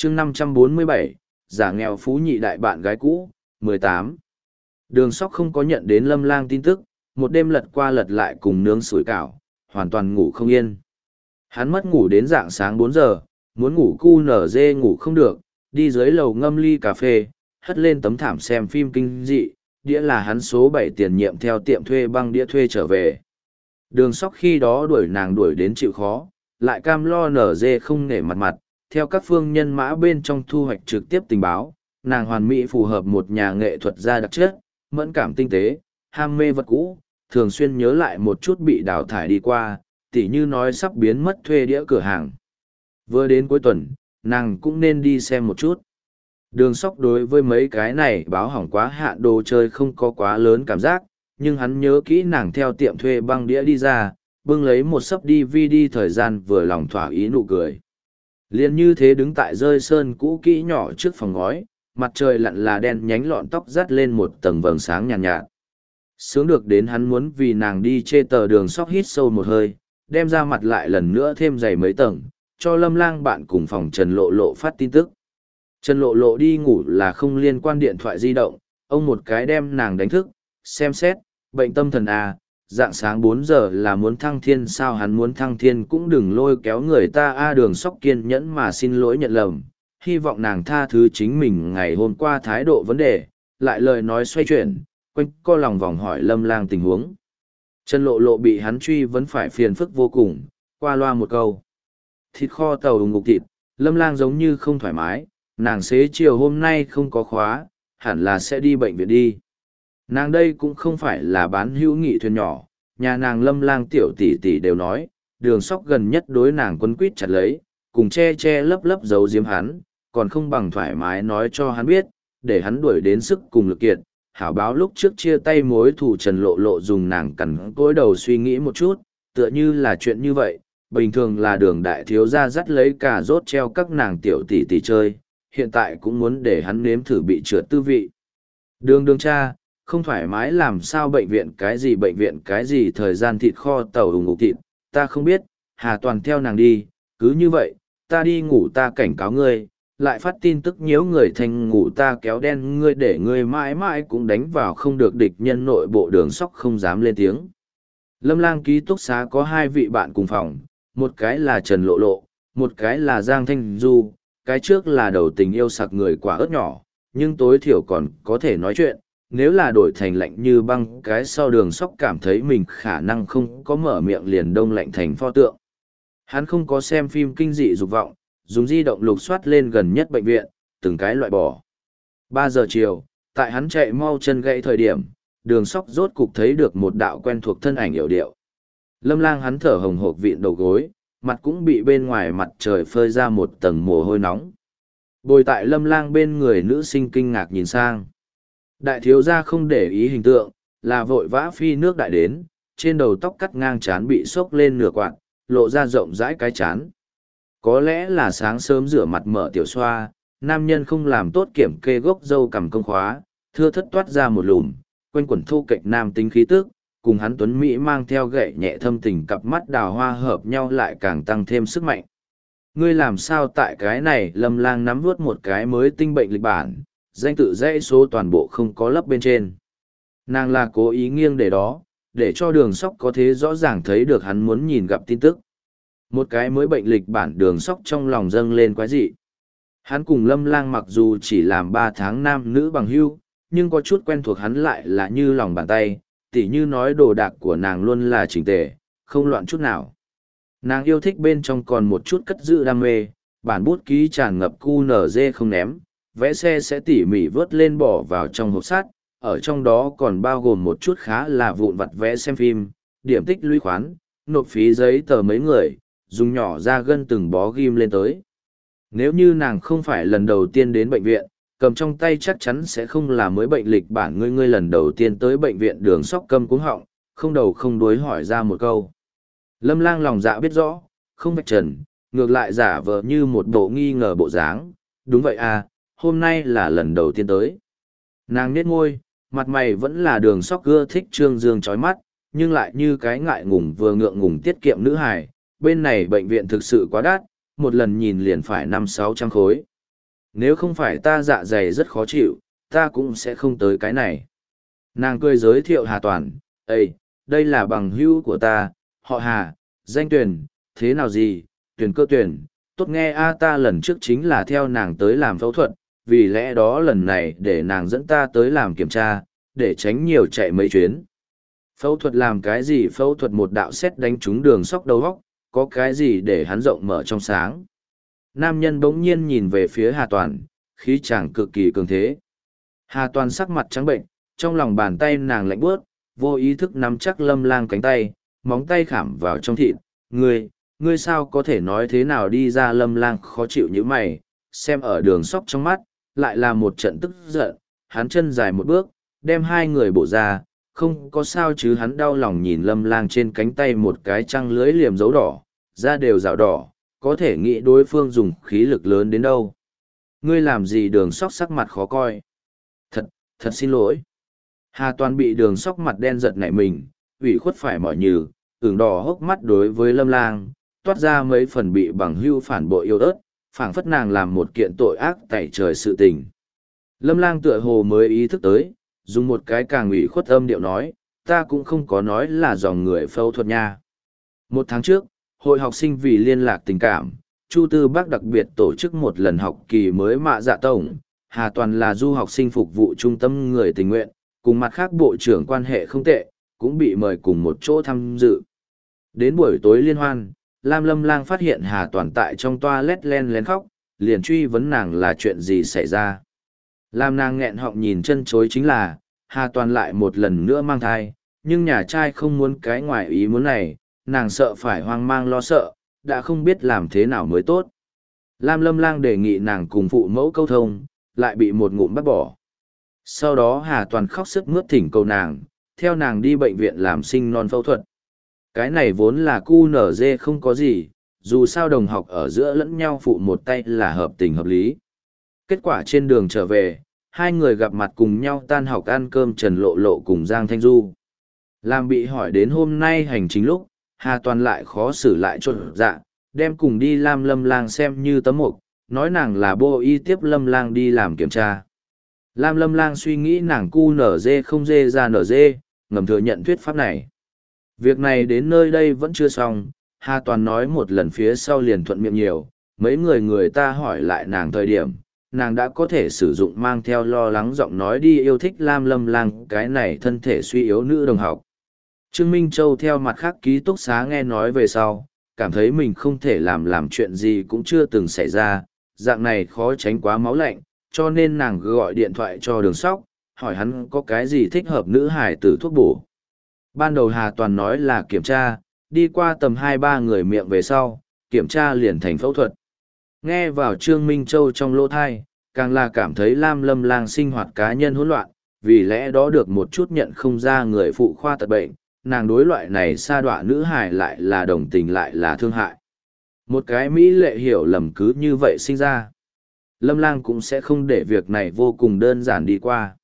chương 547, giả nghèo phú nhị đại bạn gái cũ, 18. Đường Sóc không có nhận đến Lâm Lang tin tức, một đêm lật qua lật lại cùng nướng sủi cảo, hoàn toàn ngủ không yên. Hắn mất ngủ đến rạng sáng 4 giờ, muốn ngủ cu nở dê ngủ không được, đi dưới lầu ngâm ly cà phê, hất lên tấm thảm xem phim kinh dị, đĩa là hắn số 7 tiền nhiệm theo tiệm thuê băng đĩa thuê trở về. Đường Sóc khi đó đuổi nàng đuổi đến chịu khó, lại cam lo nở dê không nể mặt mặt, theo các phương nhân mã bên trong thu hoạch trực tiếp tình báo, nàng hoàn mỹ phù hợp một nhà nghệ thuật gia đặc chất, mẫn cảm tinh tế, ham mê vật cũ, thường xuyên nhớ lại một chút bị đào thải đi qua, tỉ như nói sắp biến mất thuê đĩa cửa hàng. Vừa đến cuối tuần, nàng cũng nên đi xem một chút. Đường Sóc đối với mấy cái này báo hỏng quá hạn đồ chơi không có quá lớn cảm giác, nhưng hắn nhớ kỹ nàng theo tiệm thuê băng đĩa đi ra, bưng lấy một sấp DVD thời gian vừa lòng thỏa ý nụ cười. Liên như thế đứng tại rơi sơn cũ kỹ nhỏ trước phòng ngói, mặt trời lặn là đen nhánh lọn tóc dắt lên một tầng vầng sáng nhàn nhạt. Sướng được đến hắn muốn vì nàng đi chê tờ. Đường Sóc hít sâu một hơi, đem ra mặt lại lần nữa thêm dày mấy tầng, cho Lâm Lang bạn cùng phòng Trần Lộ Lộ phát tin tức. Trần Lộ Lộ đi ngủ là không liên quan điện thoại di động, ông một cái đem nàng đánh thức, xem xét, bệnh tâm thần à, dạng sáng 4 giờ là muốn thăng thiên sao? Hắn muốn thăng thiên cũng đừng lôi kéo người ta a. Đường Sóc kiên nhẫn mà xin lỗi nhận lầm, hy vọng nàng tha thứ chính mình ngày hôm qua thái độ vấn đề, lại lời nói xoay chuyển, quanh co lòng vòng hỏi Lâm Lang tình huống. Trần Lộ Lộ bị hắn truy vẫn phải phiền phức vô cùng, qua loa một câu. Thịt kho tàu ngục thịt, Lâm Lang giống như không thoải mái, nàng xế chiều hôm nay không có khóa, hẳn là sẽ đi bệnh viện đi. Nàng đây cũng không phải là bán hữu nghị thuyền nhỏ, nhà nàng Lâm Lang tiểu tỷ tỷ đều nói, Đường Sóc gần nhất đối nàng quấn quýt chặt lấy, cùng che che lấp lấp giấu giếm hắn, còn không bằng thoải mái nói cho hắn biết, để hắn đuổi đến sức cùng lực kiệt. Hảo báo lúc trước chia tay mối thù Trần Lộ Lộ dùng nàng cằn cỗi đầu suy nghĩ một chút, tựa như là chuyện như vậy, bình thường là Đường đại thiếu gia dắt lấy cà rốt treo các nàng tiểu tỷ tỷ chơi, hiện tại cũng muốn để hắn nếm thử bị trượt tư vị. Đường cha, không thoải mái làm sao? Bệnh viện cái gì thời gian thịt kho tàu ngục thịt, ta không biết, Hà Toàn theo nàng đi, cứ như vậy, ta đi ngủ ta cảnh cáo ngươi, lại phát tin tức nhiễu người thành ngủ ta kéo đen ngươi để ngươi mãi mãi cũng đánh vào không được địch nhân. Nội bộ Đường Sóc không dám lên tiếng. Lâm Lang ký túc xá có 2 vị bạn cùng phòng, một cái là Trần Lộ Lộ, một cái là Giang Thanh Du, cái trước là đầu tình yêu sặc người quả ớt nhỏ, nhưng tối thiểu còn có thể nói chuyện. Nếu là đổi thành lạnh như băng cái sau, Đường Sóc cảm thấy mình khả năng không có mở miệng liền đông lạnh thành pho tượng. Hắn không có xem phim kinh dị dục vọng, dùng di động lục soát lên gần nhất bệnh viện, từng cái loại bỏ. 3 giờ chiều, tại hắn chạy mau chân gãy thời điểm, Đường Sóc rốt cục thấy được một đạo quen thuộc thân ảnh yểu điệu. Lâm Lang hắn thở hồng hộc vịn đầu gối, mặt cũng bị bên ngoài mặt trời phơi ra một tầng mồ hôi nóng. Bồi tại Lâm Lang bên người nữ sinh kinh ngạc nhìn sang. Đại thiếu gia không để ý hình tượng, là vội vã phi nước đại đến, trên đầu tóc cắt ngang trán bị xốc lên nửa quạt, lộ ra rộng rãi cái trán. Có lẽ là sáng sớm rửa mặt mở tiểu xoa, nam nhân không làm tốt kiểm kê gốc râu cằm công khóa, thưa thất toát ra một lùm, quanh quẩn thu kệch nam tính khí tức, cùng hắn tuấn Mỹ mang theo gậy nhẹ thâm tình cặp mắt đào hoa hợp nhau lại càng tăng thêm sức mạnh. Ngươi làm sao tại cái này? Lâm Lang nắm vuốt một cái mới tinh bệnh lịch bản, danh tự dãy số toàn bộ không có lấp bên trên. Nàng là cố ý nghiêng để đó, để cho Đường Sóc có thế rõ ràng thấy được hắn muốn nhìn gặp tin tức. Một cái mới bệnh lịch bản, Đường Sóc trong lòng dâng lên quái dị. Hắn cùng Lâm Lang mặc dù chỉ làm 3 tháng nam nữ bằng hữu, nhưng có chút quen thuộc hắn lại là như lòng bàn tay, tỉ như nói đồ đạc của nàng luôn là chỉnh tề, không loạn chút nào. Nàng yêu thích bên trong còn một chút cất giữ đam mê, bản bút ký tràn ngập QNZ không ném, vẽ xe sẽ tỉ mỉ vớt lên bỏ vào trong hộp sắt, ở trong đó còn bao gồm một chút khá là vụn vặt vẽ xem phim, điểm tích lũy khoán, nộp phí giấy tờ mấy người, dùng nhỏ ra gân từng bó ghim lên tới. Nếu như nàng không phải lần đầu tiên đến bệnh viện, cầm trong tay chắc chắn sẽ không là mới bệnh lịch bản. Ngươi lần đầu tiên tới bệnh viện? Đường Sóc câm cuống họng, không đầu không đuối hỏi ra một câu. Lâm Lang lòng dạ biết rõ, không vạch trần, ngược lại giả vờ như một bộ nghi ngờ bộ dáng. Đúng vậy à, hôm nay là lần đầu tiên tới. Nàng nhếch môi, mặt mày vẫn là Đường Sóc ưa thích trương dương chói mắt, nhưng lại như cái ngại ngùng vừa ngượng ngùng tiết kiệm nữ hài. Bên này bệnh viện thực sự quá đắt, một lần nhìn liền phải 500-600 khối. Nếu không phải ta dạ dày rất khó chịu, ta cũng sẽ không tới cái này. Nàng cười giới thiệu Hà Toàn, Ê, đây là bằng hữu của ta, họ Hà, danh Tuyền, thế nào gì, Tuyền cơ Tuyền, tốt nghe a ta lần trước chính là theo nàng tới làm phẫu thuật, vì lẽ đó lần này để nàng dẫn ta tới làm kiểm tra, để tránh nhiều chạy mấy chuyến. Phẫu thuật làm cái gì? Phẫu thuật một đạo sét đánh trúng đường sóc đầu góc, có cái gì để hắn rộng mở trong sáng. Nam nhân bỗng nhiên nhìn về phía Hà Toàn, khí chàng cực kỳ cường thế. Hà Toàn sắc mặt trắng bệnh, trong lòng bàn tay nàng lạnh buốt, vô ý thức nắm chắc Lâm Lang cánh tay, móng tay khảm vào trong thịt. Ngươi sao có thể nói thế nào đi ra? Lâm Lang khó chịu như mày, xem ở đường sóc trong mắt, lại là một trận tức giận, hắn chân dài một bước, đem hai người bổ ra, không có sao chứ. Hắn đau lòng nhìn Lâm Lang trên cánh tay một cái trăng lưới liềm dấu đỏ, da đều rạo đỏ, có thể nghĩ đối phương dùng khí lực lớn đến đâu. Ngươi làm gì? Đường sóc sắc mặt khó coi. Thật xin lỗi. Hà Toàn bị đường sóc mặt đen giật nảy mình, ủy khuất phải mỏi nhừ, ửng đỏ hốc mắt đối với Lâm Lang, toát ra mấy phần bị bằng hưu phản bội yêu ớt, phảng phất nàng làm một kiện tội ác tẩy trời sự tình. Lâm Lang tựa hồ mới ý thức tới, dùng một cái càng ủy khuất âm điệu nói, ta cũng không có nói là dòng người phẫu thuật nha. 1 tháng trước, hội học sinh vì liên lạc tình cảm, Chu Tư Bắc đặc biệt tổ chức một lần học kỳ mới mạ dạ tổng. Hà Toàn là du học sinh phục vụ trung tâm người tình nguyện, cùng mặt khác bộ trưởng quan hệ không tệ, cũng bị mời cùng một chỗ tham dự. Đến buổi tối liên hoan, Lâm Lang phát hiện Hà Toàn tại trong toilet len lén khóc, liền truy vấn nàng là chuyện gì xảy ra. Làm nàng nghẹn họng nhìn chân chối chính là, Hà Toàn lại một lần nữa mang thai, nhưng nhà trai không muốn cái ngoài ý muốn này, nàng sợ phải hoang mang lo sợ, đã không biết làm thế nào mới tốt. Lâm Lang đề nghị nàng cùng phụ mẫu câu thông, lại bị một ngụm bắt bỏ. Sau đó Hà Toàn khóc sướt mướt thỉnh cầu nàng, theo nàng đi bệnh viện làm sinh non phẫu thuật. Cái này vốn là cu nở dê không có gì, dù sao đồng học ở giữa lẫn nhau phụ một tay là hợp tình hợp lý. Kết quả trên đường trở về, hai người gặp mặt cùng nhau tan học ăn cơm Trần Lộ Lộ cùng Giang Thanh Du. Làm bị hỏi đến hôm nay hành chính lúc, Hà Toàn lại khó xử lại chột dạ, đem cùng đi Lâm Lang xem như tấm mục, nói nàng là bô y tiếp Lâm Lang đi làm kiểm tra. Lâm Lang suy nghĩ nàng cu nở dê không dê ra nở dê, ngầm thừa nhận thuyết pháp này. Việc này đến nơi đây vẫn chưa xong, Hà Toàn nói một lần phía sau liền thuận miệng nhiều, mấy người ta hỏi lại nàng thời điểm, nàng đã có thể sử dụng mang theo lo lắng giọng nói đi yêu thích Lâm Lang cái này thân thể suy yếu nữ đồng học. Trương Minh Châu theo mặt khác ký túc xá nghe nói về sau, cảm thấy mình không thể làm chuyện gì cũng chưa từng xảy ra, dạng này khó tránh quá máu lạnh, cho nên nàng gọi điện thoại cho Đường Sóc, hỏi hắn có cái gì thích hợp nữ hải tử thuốc bổ. Ban đầu Hà Toàn nói là kiểm tra, đi qua tầm 2-3 người miệng về sau, kiểm tra liền thành phẫu thuật. Nghe vào Trương Minh Châu trong lỗ thai, càng là cảm thấy Lâm Lang sinh hoạt cá nhân hỗn loạn, vì lẽ đó được một chút nhận không ra người phụ khoa tật bệnh, nàng đối loại này sa đọa nữ hài lại là đồng tình lại là thương hại. Một cái mỹ lệ hiểu lầm cứ như vậy sinh ra. Lâm Lang cũng sẽ không để việc này vô cùng đơn giản đi qua.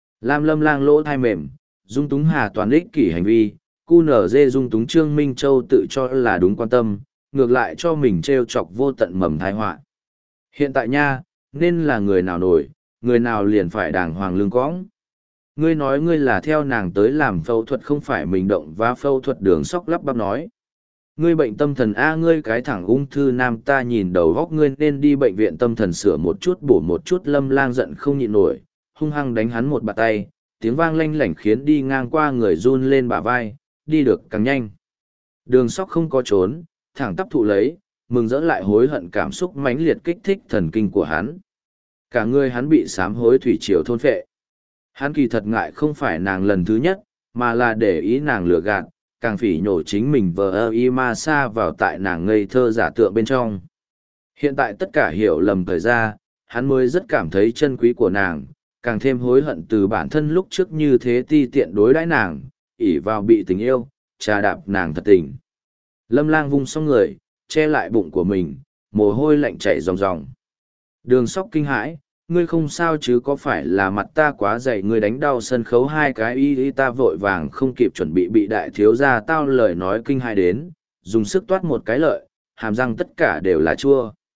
Lâm Lang lỗ thai mềm, dung túng Hà Toàn ích kỷ hành vi, cu nở dê dung túng Trương Minh Châu tự cho là đúng quan tâm, ngược lại cho mình trêu chọc vô tận mầm tai họa. Hiện tại nha, nên là người nào nổi, người nào liền phải đàng hoàng lương cõng. Ngươi nói ngươi là theo nàng tới làm phẫu thuật không phải mình động và phẫu thuật. Đường Sóc lắp bắp nói. Ngươi bệnh tâm thần a, ngươi cái thẳng ung thư nam, ta nhìn đầu góc ngươi nên đi bệnh viện tâm thần sửa một chút bổ một chút. Lâm Lang giận không nhịn nổi, hung hăng đánh hắn một bạt tay, tiếng vang lanh lảnh khiến đi ngang qua người run lên bả vai, đi được càng nhanh. Đường Sóc không có trốn, thẳng tắp thụ lấy, mừng rỡ lại hối hận cảm xúc mãnh liệt kích thích thần kinh của hắn. Cả người hắn bị sám hối thủy triều thôn phệ. Hắn kỳ thật ngại không phải nàng lần thứ nhất, mà là để ý nàng lừa gạt, càng phỉ nhổ chính mình vờ y ma xa vào tại nàng ngây thơ giả tượng bên trong. Hiện tại tất cả hiểu lầm thời ra, hắn mới rất cảm thấy chân quý của nàng, càng thêm hối hận từ bản thân lúc trước như thế ti tiện đối đãi nàng, ỷ vào bị tình yêu, trà đạp nàng thật tình. Lâm Lang vung xong người, che lại bụng của mình, mồ hôi lạnh chảy ròng ròng. Đường Sóc kinh hãi, ngươi không sao chứ, có phải là mặt ta quá dày ngươi đánh đau sân khấu hai cái y ta vội vàng không kịp chuẩn bị đại thiếu gia tao lời nói kinh hãi đến, dùng sức toát một cái lợi, hàm răng tất cả đều là chua.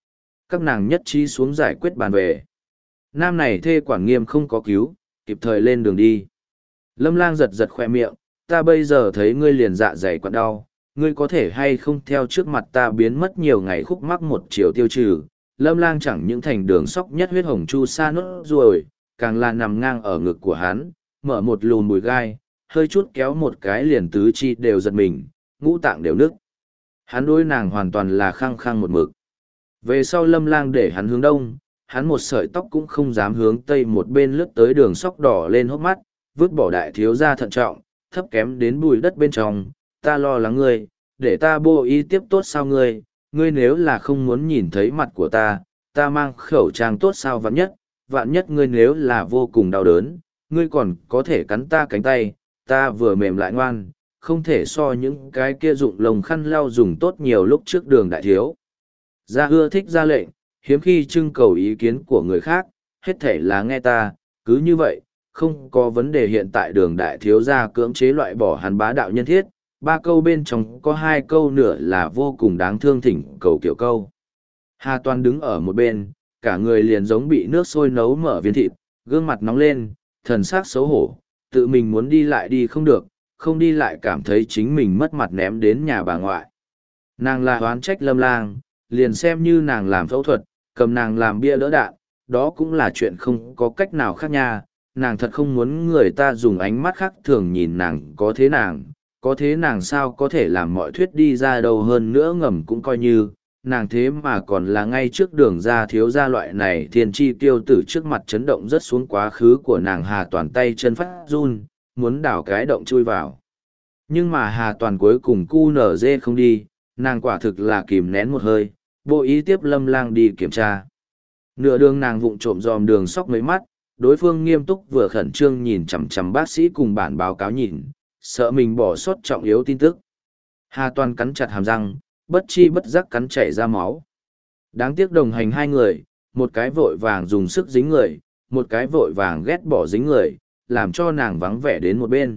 Các nàng nhất trí xuống giải quyết bàn về. Nam này thê quản nghiêm không có cứu, kịp thời lên đường đi. Lâm Lang giật giật khoe miệng, ta bây giờ thấy ngươi liền dạ dày quặn đau, ngươi có thể hay không theo trước mặt ta biến mất nhiều ngày khúc mắc một chiều tiêu trừ. Lâm Lang chẳng những thành đường sóc nhất huyết hồng chu sa nốt ruồi, càng là nằm ngang ở ngực của hắn, mở một lùn bùi gai, hơi chút kéo một cái liền tứ chi đều giật mình, ngũ tạng đều nức. Hắn đối nàng hoàn toàn là khăng khăng một mực. Về sau Lâm Lang để hắn hướng đông, hắn một sợi tóc cũng không dám hướng tây, một bên lướt tới đường sóc đỏ lên hốc mắt, vứt bỏ đại thiếu gia thận trọng, thấp kém đến bùi đất bên trong, ta lo lắng ngươi, để ta bô y tiếp tốt sao ngươi, ngươi nếu là không muốn nhìn thấy mặt của ta mang khẩu trang tốt sao vạn nhất ngươi nếu là vô cùng đau đớn, ngươi còn có thể cắn ta cánh tay, ta vừa mềm lại ngoan, không thể so những cái kia dụng lồng khăn lau dùng tốt nhiều lúc trước đường đại thiếu. Gia ưa thích ra lệnh, hiếm khi trưng cầu ý kiến của người khác, hết thể là nghe ta, cứ như vậy, không có vấn đề. Hiện tại đường đại thiếu gia cưỡng chế loại bỏ hắn bá đạo nhân thiết, 3 câu bên trong có 2 câu nữa là vô cùng đáng thương, thỉnh cầu kiểu câu. Hà Toàn đứng ở một bên, cả người liền giống bị nước sôi nấu mở viên thịt, gương mặt nóng lên, thần sắc xấu hổ, tự mình muốn đi lại đi không được, không đi lại cảm thấy chính mình mất mặt ném đến nhà bà ngoại. Nàng là oán trách Lâm Lang, liền xem như nàng làm phẫu thuật, cầm nàng làm bia đỡ đạn, đó cũng là chuyện không có cách nào khác nha. Nàng thật không muốn người ta dùng ánh mắt khác thường nhìn nàng, có thế nàng sao có thể làm mọi thuyết đi ra đâu, hơn nữa ngầm cũng coi như, nàng thế mà còn là ngay trước đường ra thiếu gia loại này thiên chi tiêu tử trước mặt chấn động rất xuống quá khứ của nàng. Hà Toàn tay chân phát run, muốn đào cái động chui vào. Nhưng mà Hà Toàn cuối cùng cu nở dê không đi, nàng quả thực là kìm nén một hơi, vô ý tiếp Lâm Lang đi kiểm tra. Nửa đường nàng vụng trộm dòm đường sóc mấy mắt, đối phương nghiêm túc vừa khẩn trương nhìn chằm chằm bác sĩ cùng bản báo cáo nhìn, sợ mình bỏ sót trọng yếu tin tức. Hà Toàn cắn chặt hàm răng, bất chi bất giác cắn chảy ra máu. Đáng tiếc đồng hành 2 người, một cái vội vàng dùng sức dính người, một cái vội vàng ghét bỏ dính người, làm cho nàng vắng vẻ đến một bên.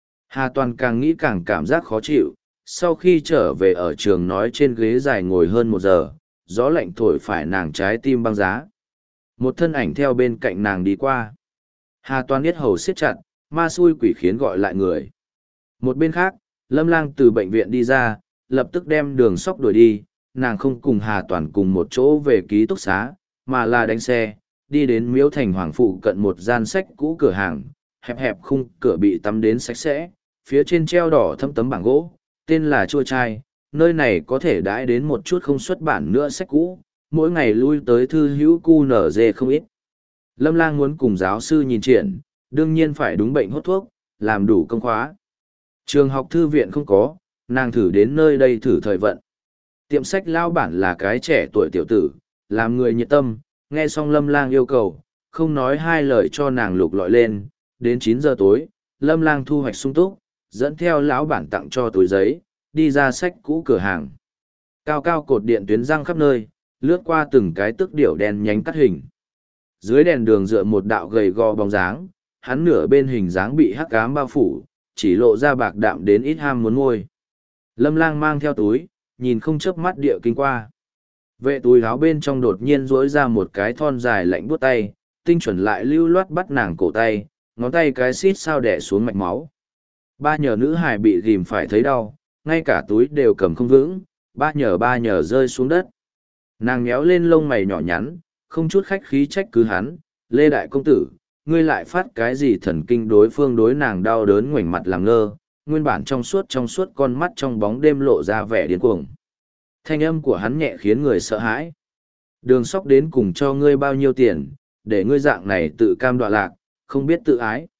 Hà Toàn càng nghĩ càng cảm giác khó chịu, sau khi trở về ở trường nói trên ghế dài ngồi hơn 1 giờ, gió lạnh thổi phải nàng trái tim băng giá. Một thân ảnh theo bên cạnh nàng đi qua. Hà Toàn yết hầu siết chặt, ma xui quỷ khiến gọi lại người. Một bên khác, Lâm Lang từ bệnh viện đi ra, lập tức đem đường sóc đuổi đi, nàng không cùng Hà Toàn cùng một chỗ về ký túc xá, mà là đánh xe, đi đến Miếu Thành Hoàng phụ cận một gian sách cũ cửa hàng, hẹp hẹp khung cửa bị tắm đến sạch sẽ, phía trên treo đỏ thâm tấm bảng gỗ, tên là Chua Trai, nơi này có thể đãi đến một chút không xuất bản nữa sách cũ, mỗi ngày lui tới thư hữu cu nở dê không ít. Lâm Lang muốn cùng giáo sư nhìn triển, đương nhiên phải đúng bệnh hốt thuốc, làm đủ công khóa. Trường học thư viện không có, nàng thử đến nơi đây thử thời vận. Tiệm sách lao bản là cái trẻ tuổi tiểu tử, làm người nhiệt tâm, nghe xong Lâm Lang yêu cầu, không nói 2 lời cho nàng lục lọi lên. Đến 9 giờ tối, Lâm Lang thu hoạch sung túc, dẫn theo lão bản tặng cho túi giấy, đi ra sách cũ cửa hàng. Cao cao cột điện tuyến răng khắp nơi, lướt qua từng cái tước điểu đen nhánh cắt hình. Dưới đèn đường dựa một đạo gầy gò bóng dáng, hắn nửa bên hình dáng bị hắc ám bao phủ, chỉ lộ ra bạc đạm đến ít ham muốn ngôi. Lâm Lang mang theo túi, nhìn không chớp mắt địa kinh qua. Vệ túi áo bên trong đột nhiên duỗi ra một cái thon dài lạnh buốt tay, tinh chuẩn lại lưu loát bắt nàng cổ tay, ngón tay cái xít sao đẻ xuống mạch máu. Ba nhờ nữ hài bị ghim phải thấy đau, ngay cả túi đều cầm không vững, ba nhờ rơi xuống đất. Nàng nhéo lên lông mày nhỏ nhắn, không chút khách khí trách cứ hắn, Lê Đại Công Tử, ngươi lại phát cái gì thần kinh. Đối phương đối nàng đau đớn ngoảnh mặt làm ngơ, nguyên bản trong suốt con mắt trong bóng đêm lộ ra vẻ điên cuồng. Thanh âm của hắn nhẹ khiến người sợ hãi. Đường sóc đến cùng cho ngươi bao nhiêu tiền, để ngươi dạng này tự cam đoạ lạc, không biết tự ái.